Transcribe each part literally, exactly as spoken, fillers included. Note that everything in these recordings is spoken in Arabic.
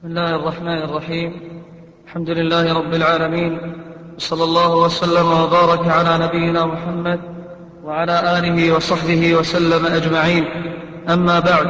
بسم الله الرحمن الرحيم. الحمد لله رب العالمين، صلى الله وسلم وبارك على نبينا محمد وعلى آله وصحبه وسلم أجمعين. أما بعد،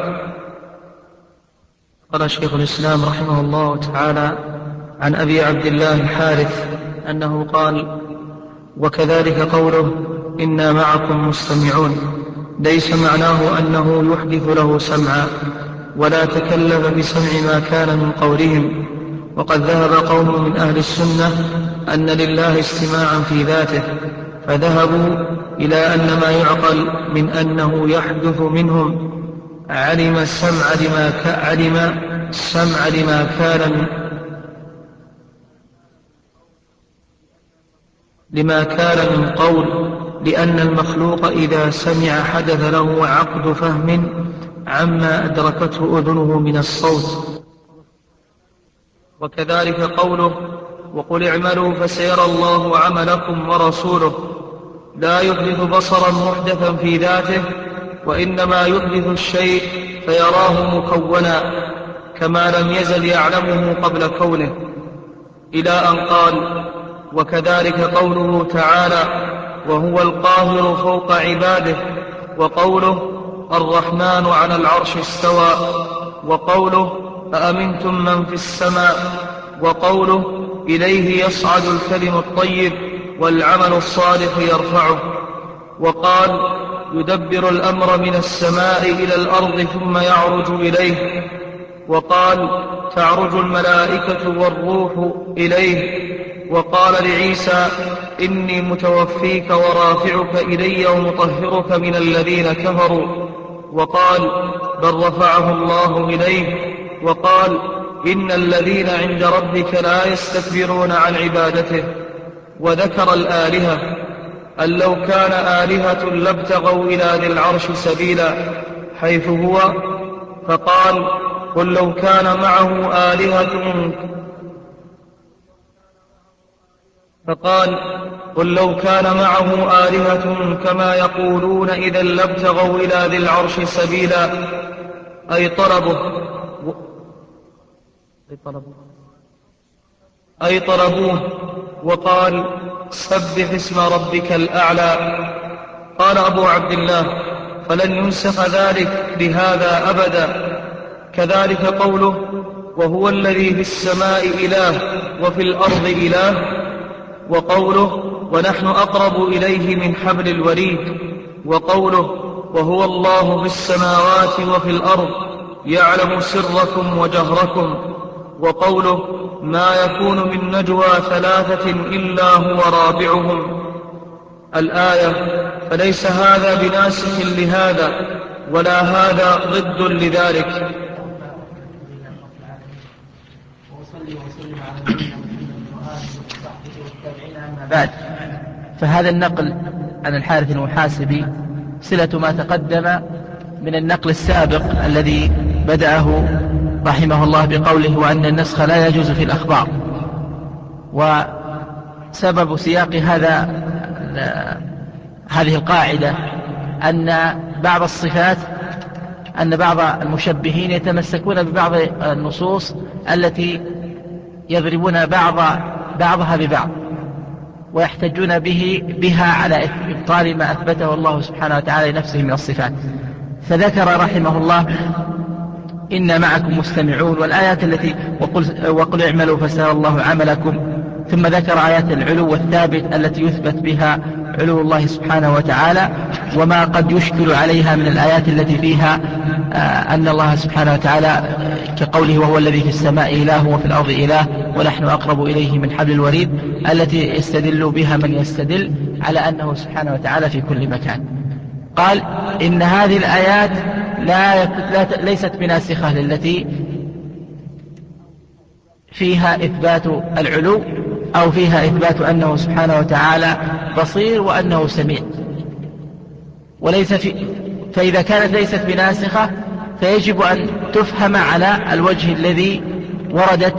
قال شيخ الإسلام رحمه الله تعالى عن أبي عبد الله الحارث أنه قال: وكذلك قوله إنا معكم مستمعون ليس معناه أنه يحدث له سمعا، ولا تكلف بسمع ما كان من قولهم. وقد ذهب قوم من أهل السنة أن لله استماعا في ذاته، فذهبوا إلى أن ما يعقل من أنه يحدث منهم علم السمع لما, ك... علم السمع لما كان لما كان من قول، لأن المخلوق إذا سمع حدث له عقد فهم عما أدركته أذنه من الصوت. وكذلك قوله: وقل اعملوا فسيرى الله عملكم ورسوله، لا يحدث بصرا محدثا في ذاته، وإنما يحدث الشيء فيراه مكونا كما لم يزل يعلمه قبل كونه، إلى أن قال: وكذلك قوله تعالى: وهو القاهر فوق عباده، وقوله: الرحمن على العرش استوى، وقوله: أأمنتم من في السماء، وقوله: إليه يصعد الكلم الطيب والعمل الصالح يرفعه. وقال: يدبر الأمر من السماء إلى الأرض ثم يعرج إليه. وقال: تعرج الملائكة والروح إليه. وقال لعيسى: إني متوفيك ورافعك إلي ومطهرك من الذين كفروا. وقال: بل رفعه الله إليه. وقال: إن الذين عند ربك لا يستكبرون عن عبادته. وذكر الآلهة، أن لو كان آلهة لابتغوا إلى ذي العرش سبيلا حيث هو، فقال: قل لو كان معه آلهة فقال قل لو كان معه آلهة كما يقولون إذا لابتغوا إلى ذي العرش سبيلا، أي طلبه أي طلبوه. وقال: سبح اسم ربك الأعلى. قال أبو عبد الله: فلن ينسخ ذلك بهذا أبدا. كذلك قوله: وهو الذي في السماء إله وفي الأرض إله. وقوله: ونحن أقرب إليه من حبل الوريد. وقوله: وهو الله في السماوات وفي الأرض يعلم سركم وجهركم. وقوله: ما يكون من نجوى ثلاثة إلا هو رابعهم، الآية. فليس هذا بناسخ لهذا، ولا هذا ضد لذلك. بعد، فهذا النقل عن الحارث المحاسبي صلة ما تقدم من النقل السابق الذي بدأه رحمه الله بقوله: وأن النسخ لا يجوز في الأخبار. وسبب سياق هذا هذه القاعدة أن بعض الصفات أن بعض المشبهين يتمسكون ببعض النصوص التي يضربون بعض بعضها ببعض، ويحتجون به بها على إبطال ما أثبته الله سبحانه وتعالى لنفسه من الصفات. فذكر رحمه الله: إن معكم مستمعون، والآيات التي وقل, وقل اعملوا فسيرى الله عملكم. ثم ذكر آيات العلو الثابت التي يثبت بها علو الله سبحانه وتعالى، وما قد يشكل عليها من الآيات التي فيها آه أن الله سبحانه وتعالى كقوله: وهو الذي في السماء إله وفي الأرض إله ونحن أقرب إليه من حبل الوريد، التي يستدل بها من يستدل على أنه سبحانه وتعالى في كل مكان. قال: إن هذه الآيات لا لا ليست بناسخة للتي فيها إثبات العلو أو فيها إثبات أنه سبحانه وتعالى بصير وأنه سميع، وليس في فإذا كانت ليست بناسخة فيجب أن تفهم على الوجه الذي وردت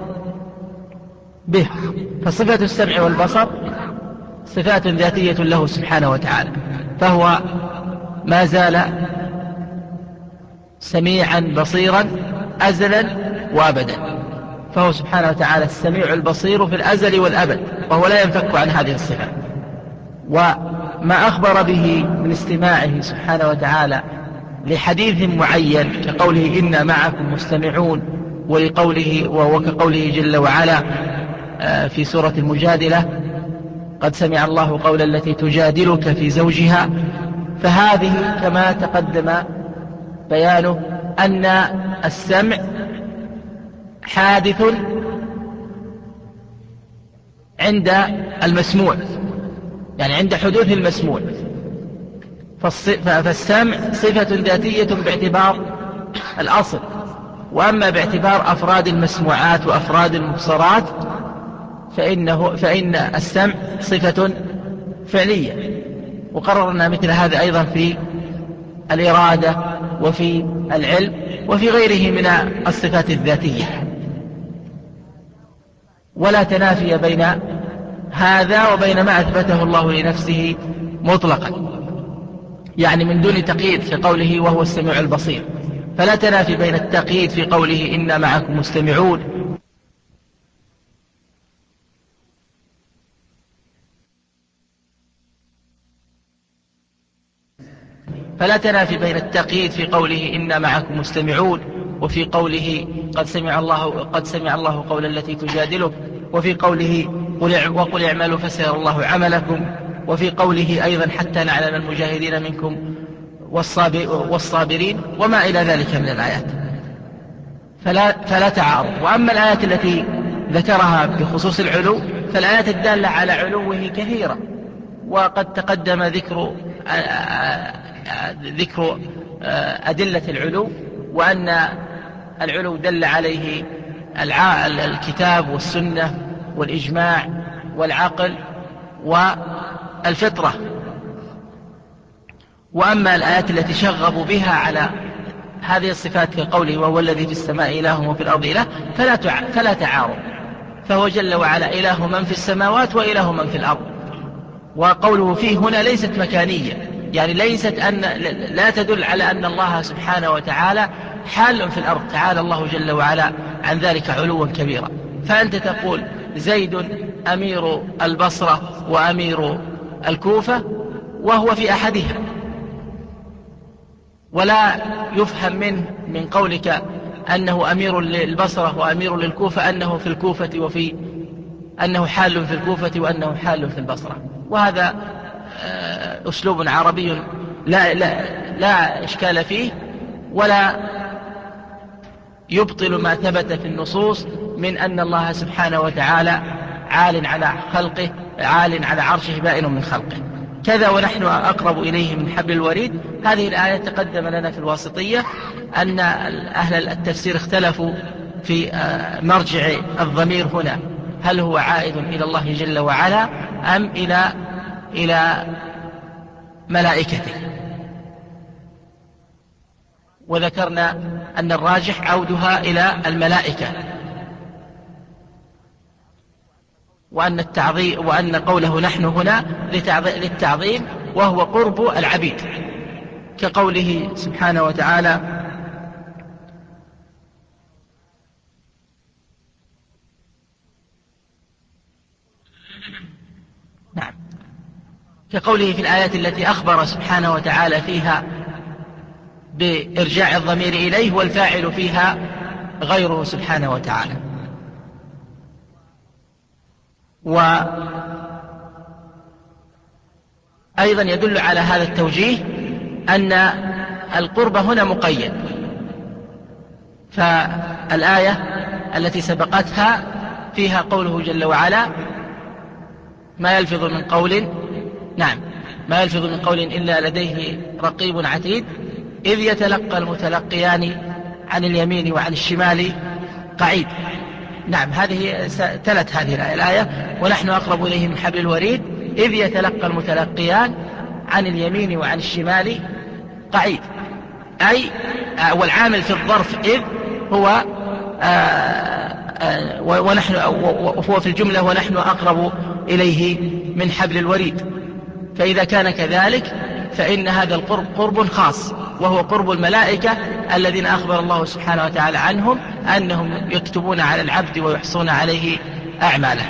به. فصفة السمع والبصر صفات ذاتية له سبحانه وتعالى، فهو ما زال سميعا بصيرا أزلا وأبدا. فهو سبحانه وتعالى السميع البصير في الأزل والأبد، وهو لا ينفك عن هذه الصفات. وما أخبر به من استماعه سبحانه وتعالى لحديث معين كقوله إنا معكم مستمعون، ولقوله وكقوله جل وعلا في سورة المجادلة قد سمع الله قول التي تجادلك في زوجها، فهذه كما تقدم بيانه أن السمع حادث عند المسموع، يعني عند حدوث المسموع، فالسمع صفة ذاتية باعتبار الأصل. وأما باعتبار أفراد المسموعات وأفراد المبصرات فإنه فإن السمع صفة فعلية. وقررنا مثل هذا أيضا في الإرادة وفي العلم وفي غيره من الصفات الذاتية. ولا تنافي بين هذا وبين ما أثبته الله لنفسه مطلقا، يعني من دون تقييد في قوله وهو السميع البصير، فلا تنافي بين التقييد في قوله إنا معكم مستمعون فلا تنافي بين التقييد في قوله إنا معكم مستمعون وفي قوله قد سمع الله قد سمع الله قول التي تجادلك، وفي قوله وقل اعملوا فسيرى الله عملكم، وفي قوله أيضا حتى نعلم المجاهدين منكم والصابرين، وما إلى ذلك من الآيات. فلا, فلا تعارض. وأما الآيات التي ذكرها بخصوص العلو فالآيات الدالة على علوه كثيرة، وقد تقدم ذكر ذكر أدلة العلو، وأن العلو دل عليه الكتاب والسنة والإجماع والعقل والفطرة. وأما الآيات التي شغبوا بها على هذه الصفات كقوله وهو الذي في السماء إله وفي الأرض إله فلا فلا تعارض، فهو جل وعلا إله من في السماوات وإله من في الأرض. وقوله فيه هنا ليست مكانية، يعني ليست أن لا تدل على أن الله سبحانه وتعالى حال في الأرض، تعالى الله جل وعلا عن ذلك علوا كبيرا. فأنت تقول زيد أمير البصرة وأمير الكوفة وهو في أحدها، ولا يفهم منه من قولك أنه أمير للبصرة وأمير للكوفة أنه في الكوفة وفي أنه حال في الكوفة وأنه حال في البصرة. وهذا أسلوب عربي لا, لا, لا إشكال فيه، ولا يبطل ما ثبت في النصوص من أن الله سبحانه وتعالى عال على خلقه، عال على عرشه بائن من خلقه. كذا ونحن أقرب إليه من حبل الوريد. هذه الآية تقدم لنا في الواسطية أن أهل التفسير اختلفوا في مرجع الضمير هنا، هل هو عائد إلى الله جل وعلا أم إلى إلى ملائكته. وذكرنا أن الراجح عودها إلى الملائكة، وأن التعظيم وأن قوله نحن هنا للتعظيم وهو قرب العبيد، كقوله سبحانه وتعالى نعم كقوله في الآيات التي أخبر سبحانه وتعالى فيها بإرجاع الضمير إليه والفاعل فيها غيره سبحانه وتعالى. وأيضا يدل على هذا التوجيه أن القرب هنا مقيد، فالآية التي سبقتها فيها قوله جل وعلا ما يلفظ من قول نعم ما يلفظ من قول إلا لديه رقيب عتيد إذ يتلقى المتلقيان عن اليمين وعن الشمال قعيد. نعم هذه تلت هذه الآية, الآية ونحن أقرب إليه من حبل الوريد إذ يتلقى المتلقيان عن اليمين وعن الشمال قعيد، أي والعامل في الظرف إذ هو ونحن وهو في الجملة ونحن أقرب إليه من حبل الوريد. فإذا كان كذلك فإن هذا القرب قرب خاص، وهو قرب الملائكة الذين أخبر الله سبحانه وتعالى عنهم أنهم يكتبون على العبد ويحصون عليه أعماله.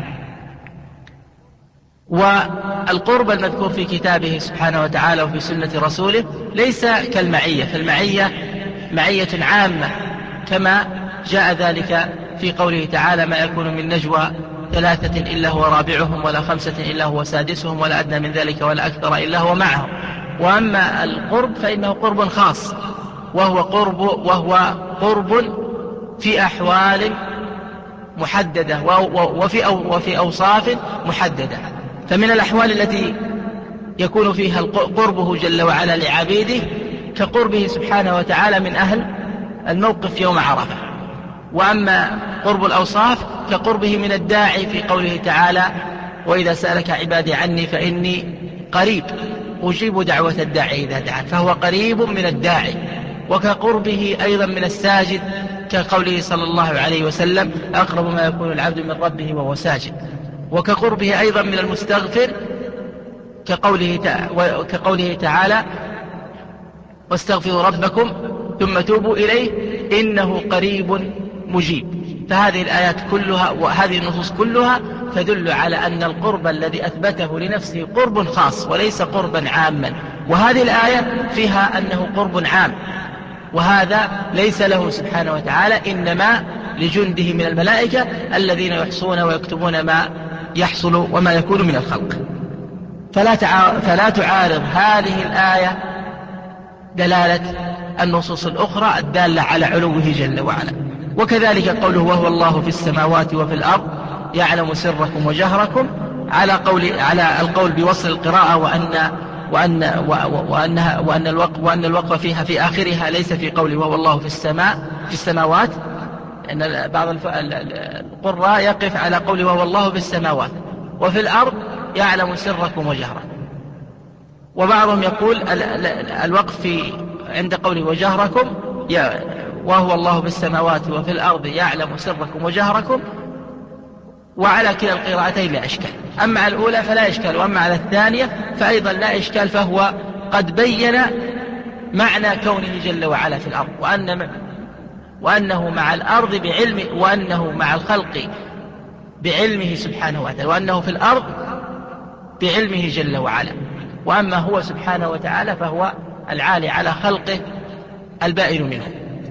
والقرب المذكور في كتابه سبحانه وتعالى وفي سنة رسوله ليس كالمعية، فالمعية معية عامة كما جاء ذلك في قوله تعالى: ما يكون من نجوى ثلاثة إلا هو رابعهم ولا خمسة إلا هو سادسهم ولا أدنى من ذلك ولا أكثر إلا هو معهم. وأما القرب فإنه قرب خاص، وهو قرب وهو قرب في أحوال محددة وفي أو وفي أوصاف محددة. فمن الأحوال التي يكون فيها قربه جل وعلا لعبيده كقربه سبحانه وتعالى من أهل الموقف يوم عرفة. وأما قرب الأوصاف كقربه من الداعي في قوله تعالى: وإذا سألك عبادي عني فإني قريب أجيب دعوة الداعي إذا دعان، فهو قريب من الداعي. وكقربه أيضا من الساجد كقوله صلى الله عليه وسلم: أقرب ما يكون العبد من ربه وهو ساجد. وكقربه أيضا من المستغفر كقوله كقوله تعالى: واستغفروا ربكم ثم توبوا إليه إنه قريب مجيب. فهذه الآيات كلها وهذه النصوص كلها تدل على أن القرب الذي أثبته لنفسه قرب خاص وليس قربا عاما. وهذه الآية فيها أنه قرب عام، وهذا ليس له سبحانه وتعالى، إنما لجنده من الملائكة الذين يحصون ويكتبون ما يحصل وما يكون من الخلق. فلا, تع... فلا تعارض هذه الآية دلالة النصوص الأخرى الدالة على علوه جل وعلا. وكذلك قوله: وهو الله في السماوات وفي الأرض يعلم سركم وجهركم، على قول على القول بوصل القراءة وأن وأن وأنها وأن الوقف وأن الوقف فيها في آخرها ليس في قوله وهو الله في السماء في السماوات، أن بعض القراء يقف على قوله وهو الله في السماوات وفي الأرض يعلم سركم وجهركم. وبعضهم يقول الوقف في عند قوله وجهركم وهو الله في السماوات وفي الأرض يعلم سركم وجهركم، وعلى كلا القراءتين لا إشكال. أما على الأولى فلا إشكال، وأما على الثانية فأيضا لا إشكال، فهو قد بين معنى كونه جل وعلا في الأرض، وأن وأنه مع الأرض بعلم وأنه مع الخلق بعلمه سبحانه وتعالى، وأنه في الأرض بعلمه جل وعلا. وأما هو سبحانه وتعالى فهو العالي على خلقه البائن منه.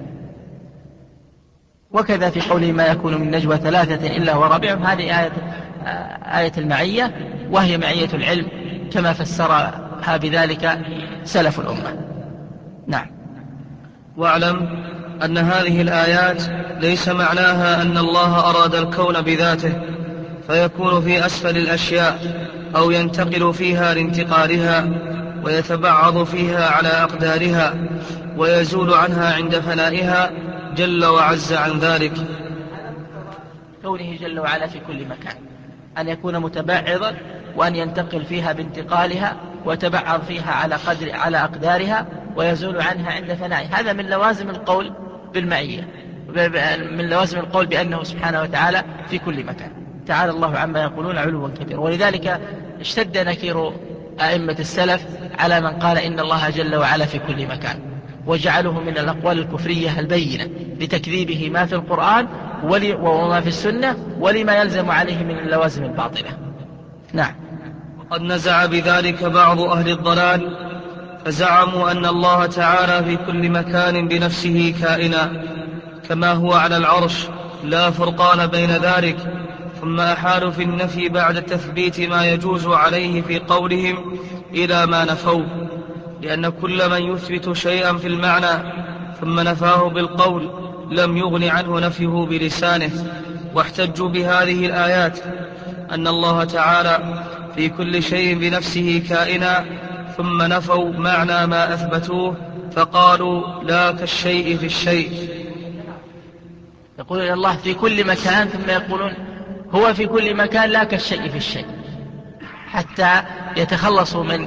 وكذا في قوله: ما يكون من نجوى ثلاثة إلا هو رابعهم، هذه آية, آية المعية، وهي معية العلم كما فسرها بذلك سلف الأمة. نعم. واعلم أن هذه الآيات ليس معناها أن الله أراد الكون بذاته فيكون في أسفل الأشياء أو ينتقل فيها لانتقالها ويتبعض فيها على أقدارها ويزول عنها عند فنائها جل وعز عن ذلك. كونه جل وعلا في كل مكان، أن يكون متبعضا وأن ينتقل فيها بانتقالها ويتبعض فيها على قدر على أقدارها ويزول عنها عند فنائها. هذا من لوازم القول بالمعية، من لوازم القول بأنه سبحانه وتعالى في كل مكان. تعالى الله عما يقولون علوا كبيرا. ولذلك اشتد نكير أئمة السلف على من قال إن الله جل وعلا في كل مكان، وجعله من الأقوال الكفرية البينة لتكذيبه ما في القرآن وما في السنة ولما يلزم عليه من اللوازم الباطلة. نعم. وقد نزع بذلك بعض أهل الضلال فزعموا أن الله تعالى في كل مكان بنفسه كائنا كما هو على العرش لا فرقان بين ذلك، ثم أحالوا في النفي بعد تثبيت ما يجوز عليه في قولهم إلى ما نفوه، لأن كل من يثبت شيئا في المعنى ثم نفاه بالقول لم يغن عنه نفيه بلسانه. واحتجوا بهذه الآيات أن الله تعالى في كل شيء بنفسه كائنا، ثم نفوا معنى ما أثبتوه فقالوا لا كالشيء في الشيء. يقولون الله في كل مكان ثم يقولون هو في كل مكان لا كالشيء في الشيء، حتى يتخلصوا من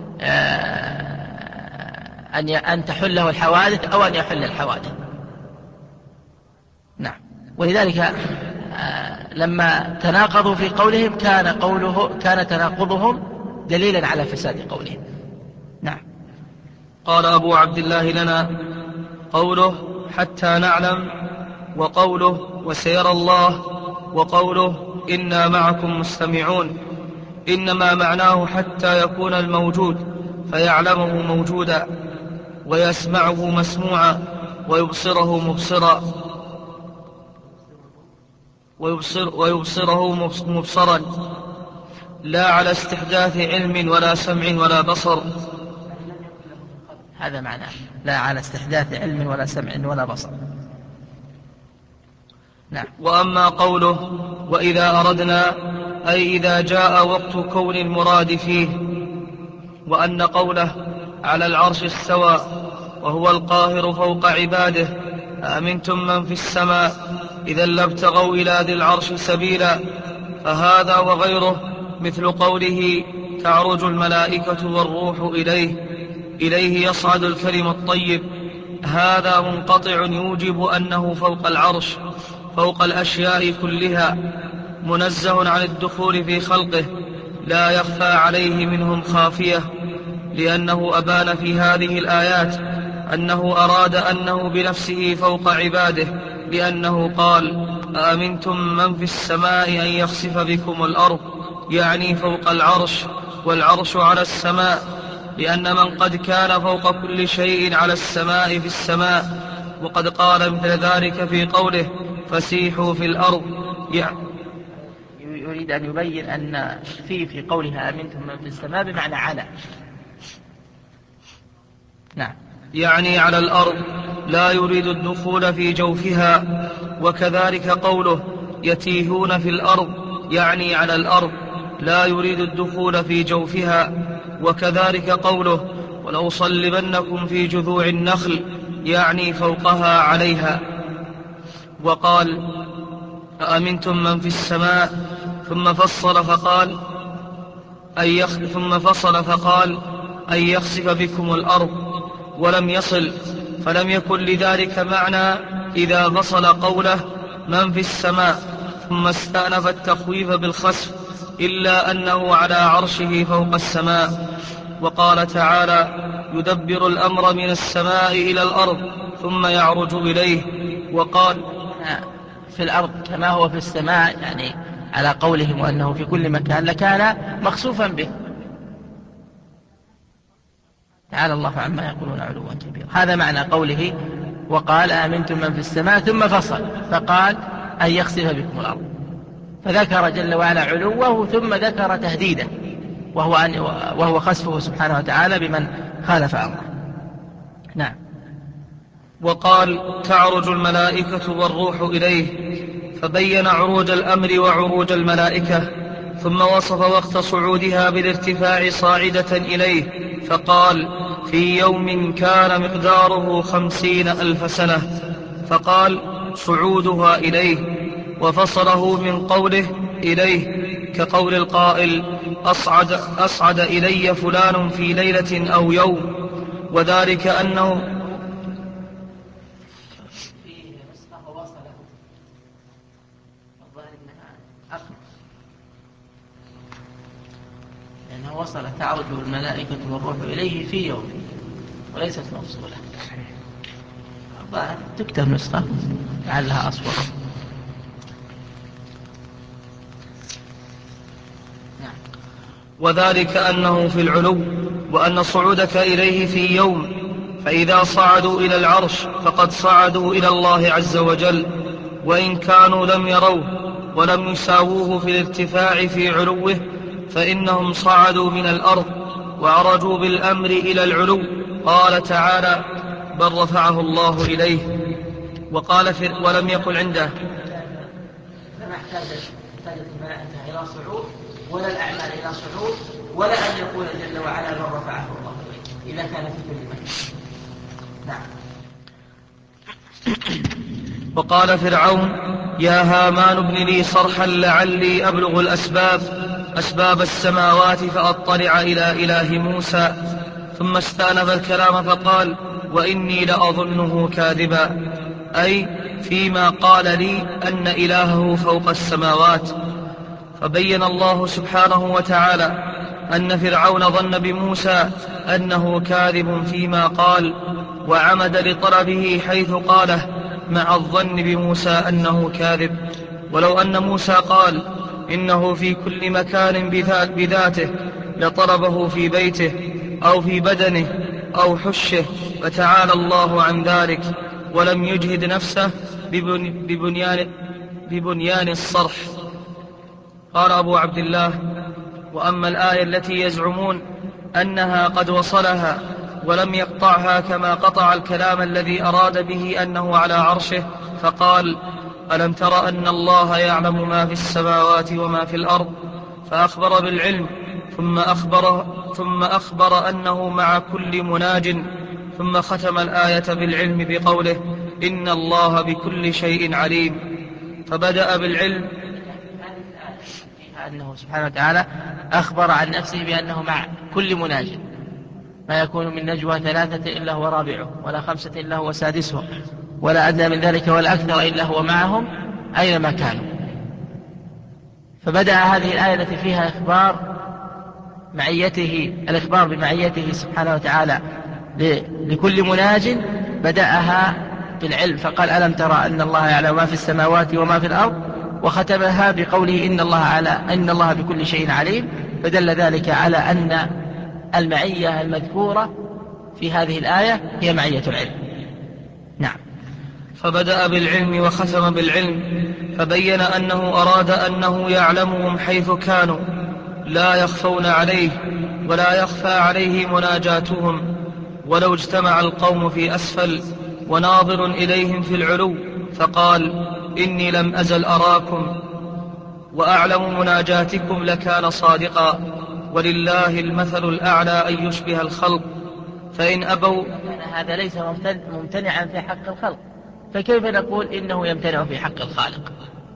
أن تحله الحوادث أو أن يحل الحوادث. نعم. ولذلك لما تناقضوا في قولهم كان قوله كان تناقضهم دليلا على فساد قولهم. نعم. قال أبو عبد الله لنا قوله حتى نعلم وقوله وسيرى الله وقوله إنا معكم مستمعون إنما معناه حتى يكون الموجود فيعلمه موجودا ويسمعه مسموعا ويبصره مبصرا ويبصر ويبصره مبصرا لا على استحداث علم ولا سمع ولا بصر. هذا معناه لا على استحداث علم ولا سمع ولا بصر. نعم. وأما قوله وإذا أردنا أي إذا جاء وقت كون المراد فيه، وأن قوله على العرش استوى وهو القاهر فوق عباده أأمنتم من في السماء إذا لابتغوا إلى ذي العرش سبيلا، فهذا وغيره مثل قوله تعرج الملائكة والروح إليه إليه يصعد الكلم الطيب، هذا منقطع يوجب أنه فوق العرش فوق الأشياء كلها منزه عن الدخول في خلقه لا يخفى عليه منهم خافية، لأنه أبان في هذه الآيات أنه أراد أنه بنفسه فوق عباده، لأنه قال أأمنتم من في السماء أن يخسف بكم الأرض، يعني فوق العرش، والعرش على السماء، لأن من قد كان فوق كل شيء على السماء في السماء، وقد قال مثل ذلك في قوله فسيحوا في الأرض. يعني يريد أن يبين أن في في قولها أمنتم من في السماء بمعنى على. نعم. يعني على الأرض لا يريد الدخول في جوفها. وكذلك قوله يتيهون في الأرض يعني على الأرض لا يريد الدخول في جوفها. وكذلك قوله ولو صلبنكم في جذوع النخل يعني فوقها عليها. وقال أأمنتم من في السماء ثم فصل فقال أن يخ... ثم فصل فقال أن يخسف بكم الأرض ولم يصل، فلم يكن لذلك معنى إذا فصل قوله من في السماء ثم استأنف التخويف بالخسف، إلا أنه على عرشه فوق السماء. وقال تعالى يدبر الأمر من السماء إلى الأرض ثم يعرج إليه. وقال في الأرض كما هو في السماء، يعني على قولهم وأنه في كل مكان لكان مخسوفا به. تعالى الله عما يقولون علوا كبيرا. هذا معنى قوله وقال آمنتم من في السماء ثم فصل فقال أن يخسف بكم الأرض، فذكر جل وعلا علوه ثم ذكر تهديده وهو, أن وهو خسفه سبحانه وتعالى بمن خالف أمره. نعم. وقال تعرج الملائكة والروح إليه، فبين عروج الأمر وعروج الملائكة، ثم وصف وقت صعودها بالارتفاع صاعدة إليه، فقال في يوم كان مقداره خمسين ألف سنة، فقال صعودها إليه، وفصله من قوله إليه كقول القائل أصعد, أصعد إلي فلان في ليلة أو يوم، وذلك أنه لأنه وصل تعرج الملائكة والروح إليه في يوم وليست مفصولة. تكتب نسخة لعلها أصفر. نعم. وذلك أنه في العلو، وأن صعودك إليه في يوم، فإذا صعدوا إلى العرش فقد صعدوا إلى الله عز وجل، وإن كانوا لم يروه ولم يساووه في الارتفاع في علوه، فإنهم صعدوا من الأرض وعرجوا بالأمر إلى العلو. قال تعالى بل رفعه الله إليه. وقال في ولم يقل عنده فما احتاجت الملائكة إلى صعود ولا الأعمال إلى صعود ولا أن يقول جل وعلا بل رفعه الله إليه إذا كان في كل مكان. نعم. وقال فرعون يا هامان ابن لي صرحا لعلي أبلغ الأسباب أسباب السماوات فأطلع إلى إله موسى، ثم استأنف الكلام فقال وإني لأظنه كاذبا، أي فيما قال لي أن إلهه فوق السماوات. فبين الله سبحانه وتعالى أن فرعون ظن بموسى أنه كاذب فيما قال، وعمد لطلبه حيث قاله مع الظن بموسى أنه كاذب. ولو أن موسى قال إنه في كل مكان بذاته لطلبه في بيته أو في بدنه أو حشه، فتعالى الله عن ذلك، ولم يجهد نفسه ببنيان, ببنيان الصرح. قال أبو عبد الله: وأما الآية التي يزعمون أنها قد وصلها ولم يقطعها كما قطع الكلام الذي أراد به أنه على عرشه فقال: ألم تر أن الله يعلم ما في السماوات وما في الأرض، فأخبر بالعلم ثم أخبر, ثم أخبر أنه مع كل مناج، ثم ختم الآية بالعلم بقوله: إن الله بكل شيء عليم. فبدأ بالعلم، أنه سبحانه وتعالى أخبر عن نفسه بأنه مع كل مناج، ما يكون من نجوى ثلاثة إلا هو رابعه، ولا خمسة إلا هو سادسه، ولا أدنى من ذلك ولا أكثر إلا هو معهم أينما كانوا. فبدأ هذه الآية التي فيها إخبار معيته، الإخبار بمعيته سبحانه وتعالى لكل مناج، بدأها بالعلم فقال: ألم ترى أن الله يعلم ما في السماوات وما في الأرض، وختمها بقوله: إن الله, على إن الله بكل شيء عليم. فدل ذلك على أن المعية المذكورة في هذه الآية هي معية العلم. نعم. فبدأ بالعلم وختم بالعلم، فبين أنه أراد أنه يعلمهم حيث كانوا لا يخفون عليه ولا يخفى عليه مناجاتهم، ولو اجتمع القوم في أسفل وناظر إليهم في العلو، فقال: إني لم أزل أراكم وأعلم مناجاتكم لكان صادقا، ولله المثل الأعلى أن يشبه الخلق. فإن أبوا، هذا ليس ممتنعا في حق الخلق، فكيف نقول إنه يمتنع في حق الخالق؟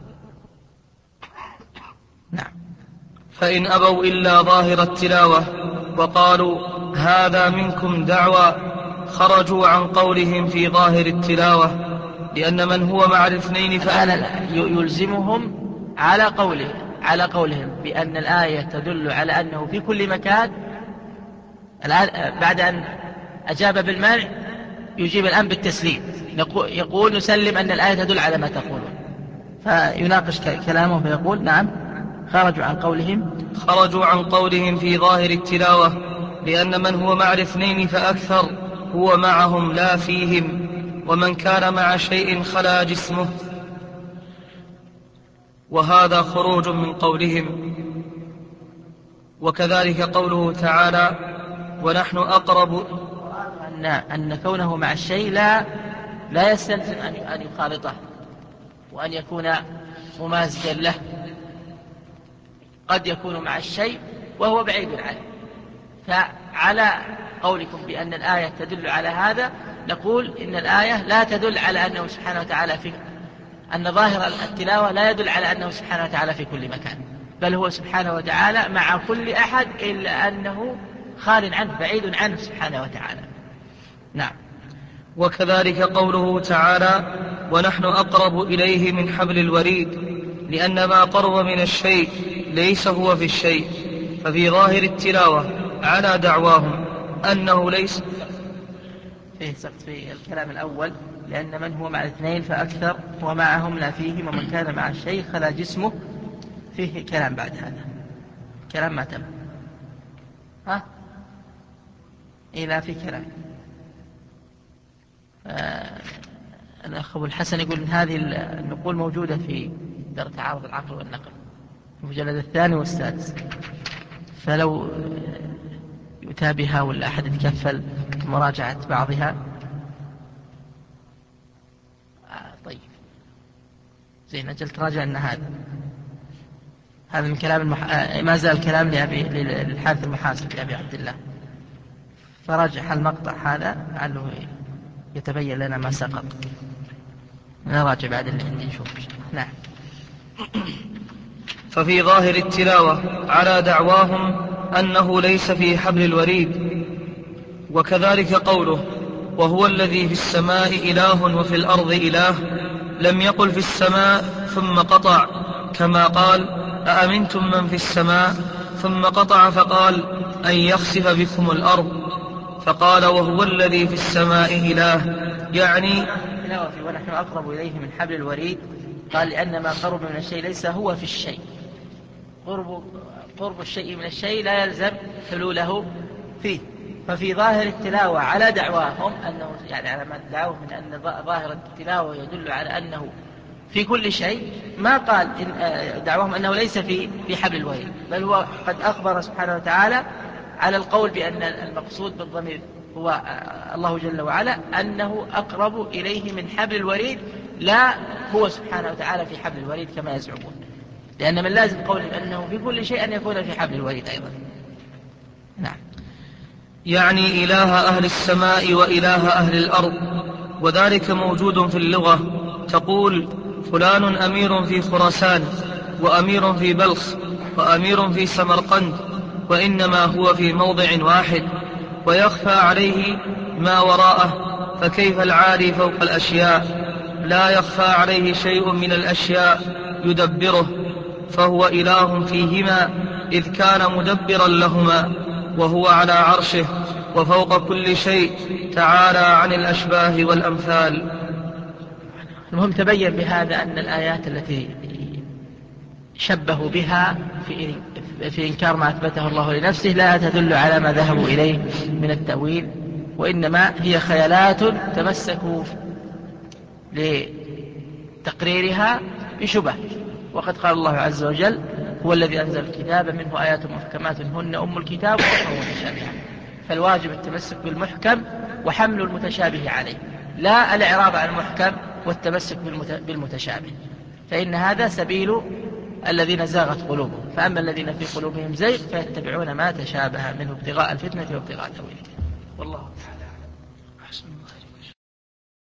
نعم. فإن أبوا إلا ظاهر التلاوة وقالوا هذا منكم دعوى، خرجوا عن قولهم في ظاهر التلاوة، لأن من هو مع الاثنين فأنا يلزمهم على قوله على قولهم بأن الآية تدل على أنه في كل مكان. الآن بعد أن أجاب بالمنع يجيب الآن بالتسليم، يقول نسلم أن الآية تدل على ما تقولون، فيناقش كلامه فيقول: نعم، خرجوا عن قولهم خرجوا عن قولهم في ظاهر التلاوة، لأن من هو مع الاثنين فأكثر هو معهم لا فيهم، ومن كان مع شيء خلا جسمه، وهذا خروج من قولهم. وكذلك قوله تعالى: ونحن أقرب، أن, أن كونه مع الشيء لا, لا يستلزم أن يخالطه وأن يكون ممازجا له، قد يكون مع الشيء وهو بعيد عنه. فعلى قولكم بأن الآية تدل على هذا نقول إن الآية لا تدل على أنه سبحانه وتعالى في أن ظاهر التلاوة لا يدل على أنه سبحانه وتعالى في كل مكان، بل هو سبحانه وتعالى مع كل أحد إلا أنه خال عنه بعيد عنه سبحانه وتعالى. نعم. وكذلك قوله تعالى: ونحن أقرب إليه من حبل الوريد، لأن ما قرب من الشيء ليس هو في الشيء. ففي ظاهر التلاوة على دعواهم أنه ليس فيه سقط في الكلام الأول، لأن من هو مع الاثنين فأكثر ومعهم لا فيهم، ومن كان مع الشيء خلا جسمه. فيه كلام بعد هذا، كلام ما تم. ها إيه، لا في كلام. آه الأخ أبو الحسن يقول إن هذه النقول موجودة في دار تعارض العقل والنقل المجلد الثاني والسادس، فلو يؤتى بها ولا أحد يتكفل مراجعة بعضها. آه طيب زين، أجل تراجع أن هذا هذا من كلام المح... آه ما زال كلام لأبي للحارث المحاسب لأبي عبد الله، فراجع المقطع هذا لعله يتبين لنا ما سقط. نراجع بعد اللي عندي نشوف. نعم. ففي ظاهر التلاوة على دعواهم أنه ليس في حبل الوريد. وكذلك قوله: وهو الذي في السماء إله وفي الأرض إله، لم يقل في السماء ثم قطع كما قال: أأمنتم من في السماء، ثم قطع فقال: أن يخسف بكم الأرض، فقال: وهو الذي في السماء إله، يعني التلاوة ونحن أقرب إليه من حبل الوريد؟ قال لأن ما قرب من الشيء ليس هو في الشيء. قرب, قرب الشيء من الشيء لا يلزم حلوله فيه. ففي ظاهر التلاوة على دعواهم أنه يعني على ما دعوه من أن ظاهر التلاوة يدل على أنه في كل شيء، ما قال إن دعواهم أنه ليس في في حبل الوريد، بل هو قد أخبر سبحانه وتعالى على القول بأن المقصود بالضمير هو الله جل وعلا، أنه أقرب إليه من حبل الوريد، لا هو سبحانه وتعالى في حبل الوريد كما يزعمون، لأن من لازم قولهم أنه في كل شيء أن يكون في حبل الوريد أيضا. نعم. يعني إله أهل السماء وإله أهل الأرض، وذلك موجود في اللغة. تقول فلان أمير في خراسان، وأمير في بلخ، وأمير في سمرقند، وإنما هو في موضع واحد، ويخفى عليه ما وراءه، فكيف العالي فوق الأشياء؟ لا يخفى عليه شيء من الأشياء يدبره، فهو إله فيهما إذ كان مدبرا لهما، وهو على عرشه وفوق كل شيء تعالى عن الأشباه والأمثال. المهم تبين بهذا أن الآيات التي شبهوا بها في, في إنكار ما أثبته الله لنفسه لا تدل على ما ذهبوا إليه من التأويل، وإنما هي خيالات تمسكوا لتقريرها بشبه. وقد قال الله عز وجل هو الذي أنزل الكتاب منه آيات محكمات هن أم الكتاب وأخر متشابهات، فالواجب التمسك بالمحكم وحمل المتشابه عليه، لا الإعراض عن المحكم والتمسك بالمتشابه، فإن هذا سبيل الذين زاغت قلوبهم. فأما الذين في قلوبهم زيغ فيتبعون ما تشابه منه ابتغاء الفتنة وابتغاء تأويله، والله